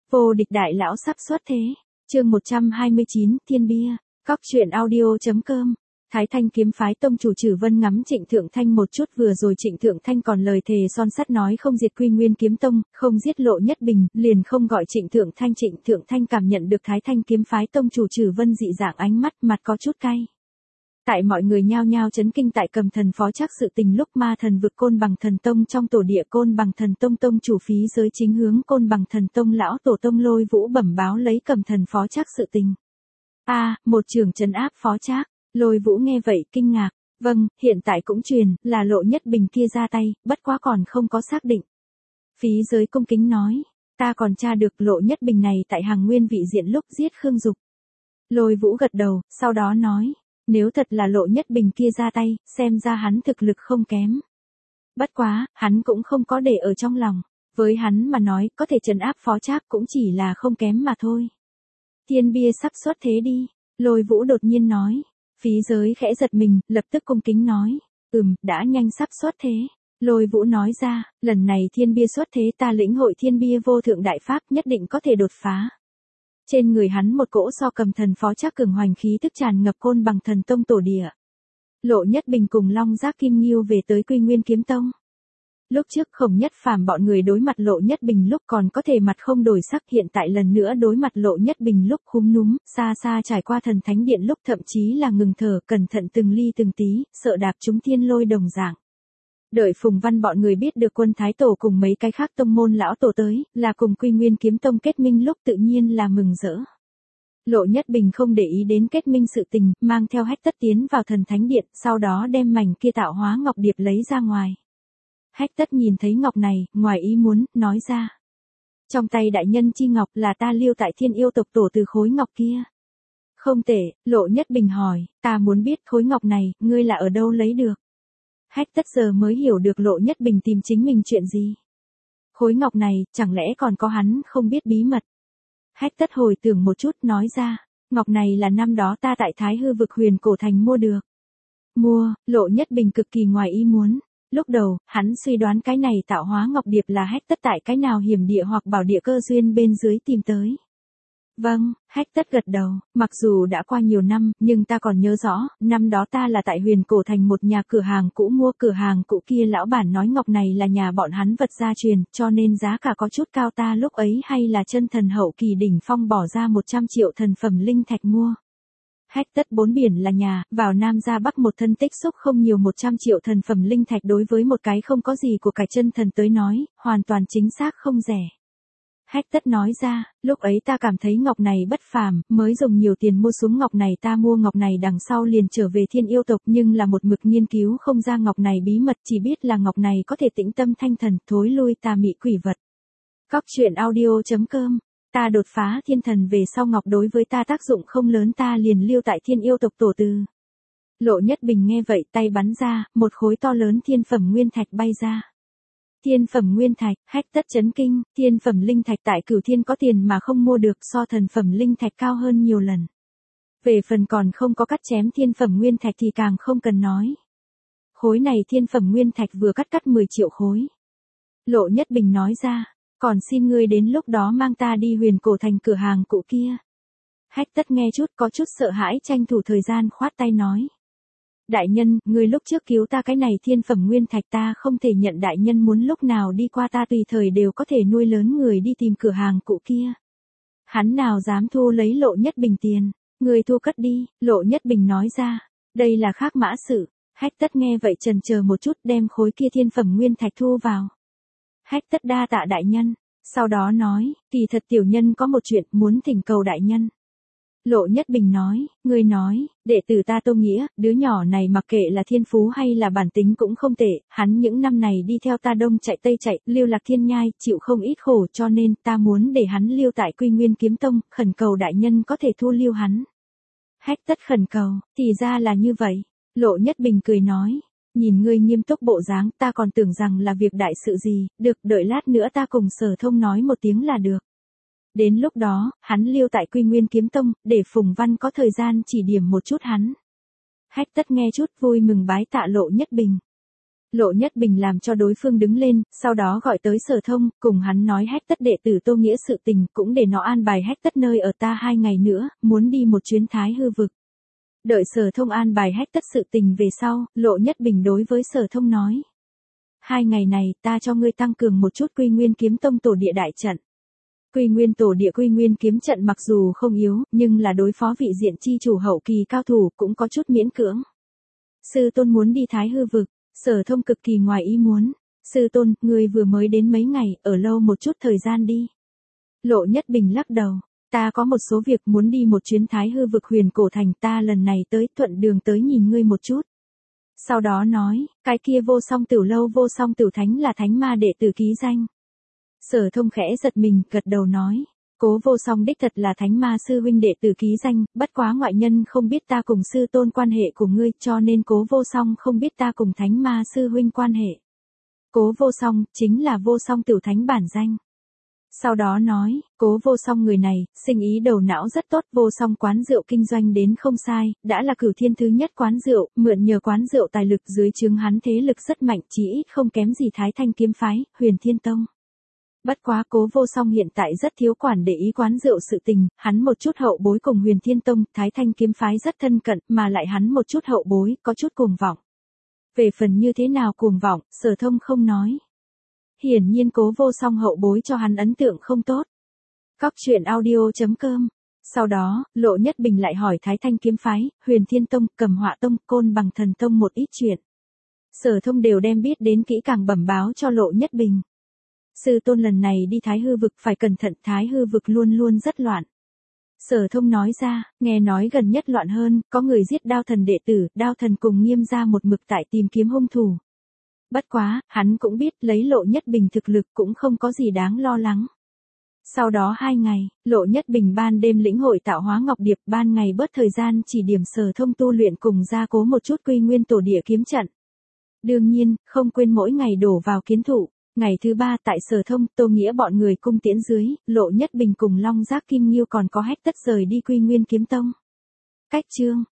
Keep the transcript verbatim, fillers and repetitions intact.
Vô địch đại lão sắp xuất thế. Chương một trăm hai mươi chín, Thiên Bia. Cóc truyện audio.com. Thái Thanh kiếm phái tông chủ Trử Vân ngắm Trịnh Thượng Thanh một chút, vừa rồi Trịnh Thượng Thanh còn lời thề son sắt nói không diệt Quy Nguyên kiếm tông, không giết Lộ Nhất Bình, liền không gọi Trịnh Thượng Thanh. Trịnh Thượng Thanh cảm nhận được Thái Thanh kiếm phái tông chủ Trử Vân dị dạng ánh mắt, mặt có chút cay. Tại mọi người nhao nhao chấn kinh tại Cầm Thần phó trác sự tình lúc Ma Thần vực Côn Bằng Thần Tông trong tổ địa Côn Bằng Thần Tông tông chủ phí giới chính hướng Côn Bằng Thần Tông lão tổ tông Lôi Vũ bẩm báo lấy Cầm Thần phó trác sự tình. A, à, một trường trấn áp phó trác. Lôi Vũ nghe vậy kinh ngạc, vâng, hiện tại cũng truyền là Lộ Nhất Bình kia ra tay, bất quá còn không có xác định. Phí giới cung kính nói, ta còn tra được Lộ Nhất Bình này tại Hàng Nguyên vị diện lúc giết Khương Dục. Lôi Vũ gật đầu, sau đó nói, nếu thật là Lộ Nhất Bình kia ra tay, xem ra hắn thực lực không kém. Bất quá, hắn cũng không có để ở trong lòng, với hắn mà nói, có thể trấn áp phó trác cũng chỉ là không kém mà thôi. Thiên bia sắp xuất thế đi, Lôi Vũ đột nhiên nói. Phí giới khẽ giật mình, lập tức cung kính nói, ừm, đã nhanh sắp xuất thế. Lôi Vũ nói ra, lần này thiên bia xuất thế ta lĩnh hội thiên bia vô thượng đại pháp nhất định có thể đột phá. Trên người hắn một cỗ so Cầm Thần phó trác cường hoành khí tức tràn ngập Côn Bằng Thần Tông tổ địa. Lộ Nhất Bình cùng Long Giác Kim Nghiêu về tới Quy Nguyên kiếm tông. Lúc trước Khổng Nhất Phàm bọn người đối mặt Lộ Nhất Bình lúc còn có thể mặt không đổi sắc, hiện tại lần nữa đối mặt Lộ Nhất Bình lúc khúm núm, xa xa trải qua Thần Thánh Điện lúc thậm chí là ngừng thở, cẩn thận từng ly từng tí, sợ đạp trúng thiên lôi đồng dạng. Đợi Phùng Văn bọn người biết được Quân Thái Tổ cùng mấy cái khác tông môn lão tổ tới, là cùng Quy Nguyên kiếm tông kết minh lúc tự nhiên là mừng rỡ. Lộ Nhất Bình không để ý đến kết minh sự tình, mang theo Hách Tất tiến vào Thần Thánh Điện, sau đó đem mảnh kia tạo hóa ngọc điệp lấy ra ngoài. Hách Tất nhìn thấy ngọc này, ngoài ý muốn, nói ra. Trong tay đại nhân chi ngọc là ta lưu tại Thiên Yêu tộc tổ từ khối ngọc kia. Không tệ, Lộ Nhất Bình hỏi, ta muốn biết khối ngọc này, ngươi là ở đâu lấy được. Hách Tất giờ mới hiểu được Lộ Nhất Bình tìm chính mình chuyện gì. Khối ngọc này, chẳng lẽ còn có hắn không biết bí mật. Hách Tất hồi tưởng một chút, nói ra, ngọc này là năm đó ta tại Thái Hư vực Huyền Cổ Thành mua được. Mua, Lộ Nhất Bình cực kỳ ngoài ý muốn. Lúc đầu, hắn suy đoán cái này tạo hóa ngọc điệp là Hách Tất tại cái nào hiểm địa hoặc bảo địa cơ duyên bên dưới tìm tới. Vâng, Hách Tất gật đầu, mặc dù đã qua nhiều năm, nhưng ta còn nhớ rõ, năm đó ta là tại Huyền Cổ Thành một nhà cửa hàng cũ mua, cửa hàng cũ kia lão bản nói ngọc này là nhà bọn hắn vật gia truyền, cho nên giá cả có chút cao, ta lúc ấy hay là chân thần hậu kỳ đỉnh phong bỏ ra một trăm triệu thần phẩm linh thạch mua. Hách Tất bốn biển là nhà, vào Nam ra Bắc một thân tích xúc không nhiều một trăm triệu thần phẩm linh thạch đối với một cái không có gì của cải chân thần tới nói, hoàn toàn chính xác không rẻ. Hách Tất nói ra, lúc ấy ta cảm thấy ngọc này bất phàm, mới dùng nhiều tiền mua xuống ngọc này, ta mua ngọc này đằng sau liền trở về Thiên Yêu tộc, nhưng là một mực nghiên cứu không ra ngọc này bí mật, chỉ biết là ngọc này có thể tĩnh tâm thanh thần, thối lui tà mị quỷ vật. Cóc truyện audio.com. Ta đột phá thiên thần về sau ngọc đối với ta tác dụng không lớn, ta liền lưu tại Thiên Yêu tộc tổ từ. Lộ Nhất Bình nghe vậy tay bắn ra, một khối to lớn thiên phẩm nguyên thạch bay ra. Thiên phẩm nguyên thạch, Hách Tất chấn kinh, thiên phẩm linh thạch tại Cửu Thiên có tiền mà không mua được, so thần phẩm linh thạch cao hơn nhiều lần. Về phần còn không có cắt chém thiên phẩm nguyên thạch thì càng không cần nói. Khối này thiên phẩm nguyên thạch vừa cắt cắt mười triệu khối. Lộ Nhất Bình nói ra, còn xin ngươi đến lúc đó mang ta đi Huyền Cổ Thành cửa hàng cũ kia. Hách Tất nghe chút có chút sợ hãi, tranh thủ thời gian khoát tay nói. Đại nhân, ngươi lúc trước cứu ta cái này thiên phẩm nguyên thạch ta không thể nhận, đại nhân muốn lúc nào đi qua ta tùy thời đều có thể nuôi lớn người đi tìm cửa hàng cũ kia. Hắn nào dám thu lấy Lộ Nhất Bình tiền, ngươi thu cất đi, Lộ Nhất Bình nói ra, đây là khác mã sự. Hách Tất nghe vậy chần chờ một chút, đem khối kia thiên phẩm nguyên thạch thu vào. Hách Tất đa tạ đại nhân, sau đó nói, kỳ thật tiểu nhân có một chuyện muốn thỉnh cầu đại nhân. Lộ Nhất Bình nói, ngươi nói, đệ tử ta Tô Nghĩa, đứa nhỏ này mặc kệ là thiên phú hay là bản tính cũng không tệ, hắn những năm này đi theo ta đông chạy tây chạy, lưu lạc thiên nhai, chịu không ít khổ, cho nên ta muốn để hắn lưu tại Quy Nguyên kiếm tông, khẩn cầu đại nhân có thể thu lưu hắn. Hách Tất khẩn cầu, thì ra là như vậy. Lộ Nhất Bình cười nói, nhìn ngươi nghiêm túc bộ dáng, ta còn tưởng rằng là việc đại sự gì, được, đợi lát nữa ta cùng Sở Thông nói một tiếng là được. Đến lúc đó, hắn lưu tại Quy Nguyên kiếm tông, để Phùng Văn có thời gian chỉ điểm một chút hắn. Hách Tất nghe chút vui mừng bái tạ Lộ Nhất Bình. Lộ Nhất Bình làm cho đối phương đứng lên, sau đó gọi tới Sở Thông, cùng hắn nói hách tất đệ tử Tô Nghĩa sự tình, cũng để nó an bài hách tất nơi ở ta hai ngày nữa, muốn đi một chuyến Thái Hư vực. Đợi Sở Thông an bài hách tất sự tình về sau, Lộ Nhất Bình đối với Sở Thông nói. Hai ngày này, ta cho ngươi tăng cường một chút Quy Nguyên Kiếm Tông tổ địa đại trận. Quy Nguyên tổ địa Quy Nguyên kiếm trận mặc dù không yếu, nhưng là đối phó vị diện chi chủ hậu kỳ cao thủ cũng có chút miễn cưỡng. Sư tôn muốn đi Thái Hư vực, Sở Thông cực kỳ ngoài ý muốn. Sư tôn, ngươi vừa mới đến mấy ngày, ở lâu một chút thời gian đi. Lộ Nhất Bình lắc đầu, ta có một số việc muốn đi một chuyến Thái Hư vực Huyền Cổ Thành, ta lần này tới thuận đường tới nhìn ngươi một chút. Sau đó nói, cái kia Vô Song Tửu lâu Vô Song Tửu Thánh là thánh ma đệ tử ký danh. Sở Thông khẽ giật mình, gật đầu nói, Cố Vô Song đích thật là thánh ma sư huynh đệ tử ký danh, bất quá ngoại nhân không biết ta cùng sư tôn quan hệ của ngươi, cho nên Cố Vô Song không biết ta cùng thánh ma sư huynh quan hệ. Cố Vô Song, chính là Vô Song Tửu Thánh bản danh. Sau đó nói, Cố Vô Song người này, sinh ý đầu não rất tốt, Vô Song quán rượu kinh doanh đến không sai, đã là cửu thiên thứ nhất quán rượu, mượn nhờ quán rượu tài lực dưới trướng hắn thế lực rất mạnh, chỉ ít không kém gì Thái Thanh kiếm phái, Huyền Thiên Tông. Bất quá Cố Vô Song hiện tại rất thiếu quản để ý quán rượu sự tình, hắn một chút hậu bối cùng Huyền Thiên Tông, Thái Thanh kiếm phái rất thân cận, mà lại hắn một chút hậu bối, có chút cuồng vọng. Về phần như thế nào cuồng vọng, Sở Thông không nói. Hiển nhiên Cố Vô Song hậu bối cho hắn ấn tượng không tốt. Cóc truyện audio chấm com. Sau đó, Lộ Nhất Bình lại hỏi Thái Thanh kiếm phái, Huyền Thiên Tông, Cầm Họa Tông, Côn Bằng Thần Tông một ít chuyện. Sở Thông đều đem biết đến kỹ càng bẩm báo cho Lộ Nhất Bình. Sư tôn lần này đi Thái Hư vực phải cẩn thận, Thái Hư vực luôn luôn rất loạn. Sở Thông nói ra, nghe nói gần nhất loạn hơn, có người giết Đao Thần đệ tử, Đao Thần cùng Nghiêm gia một mực tại tìm kiếm hung thủ. Bất quá, hắn cũng biết lấy Lộ Nhất Bình thực lực cũng không có gì đáng lo lắng. Sau đó hai ngày, Lộ Nhất Bình ban đêm lĩnh hội tạo hóa ngọc điệp, ban ngày bớt thời gian chỉ điểm Sở Thông tu luyện cùng gia cố một chút Quy Nguyên tổ địa kiếm trận. Đương nhiên, không quên mỗi ngày đổ vào kiến thủ. Ngày thứ ba tại Sở Thông, Tô Nghĩa bọn người cung tiễn dưới, Lộ Nhất Bình cùng Long Giác Kim Nghiêu còn có hách tất rời đi Quy Nguyên kiếm tông. Cách chương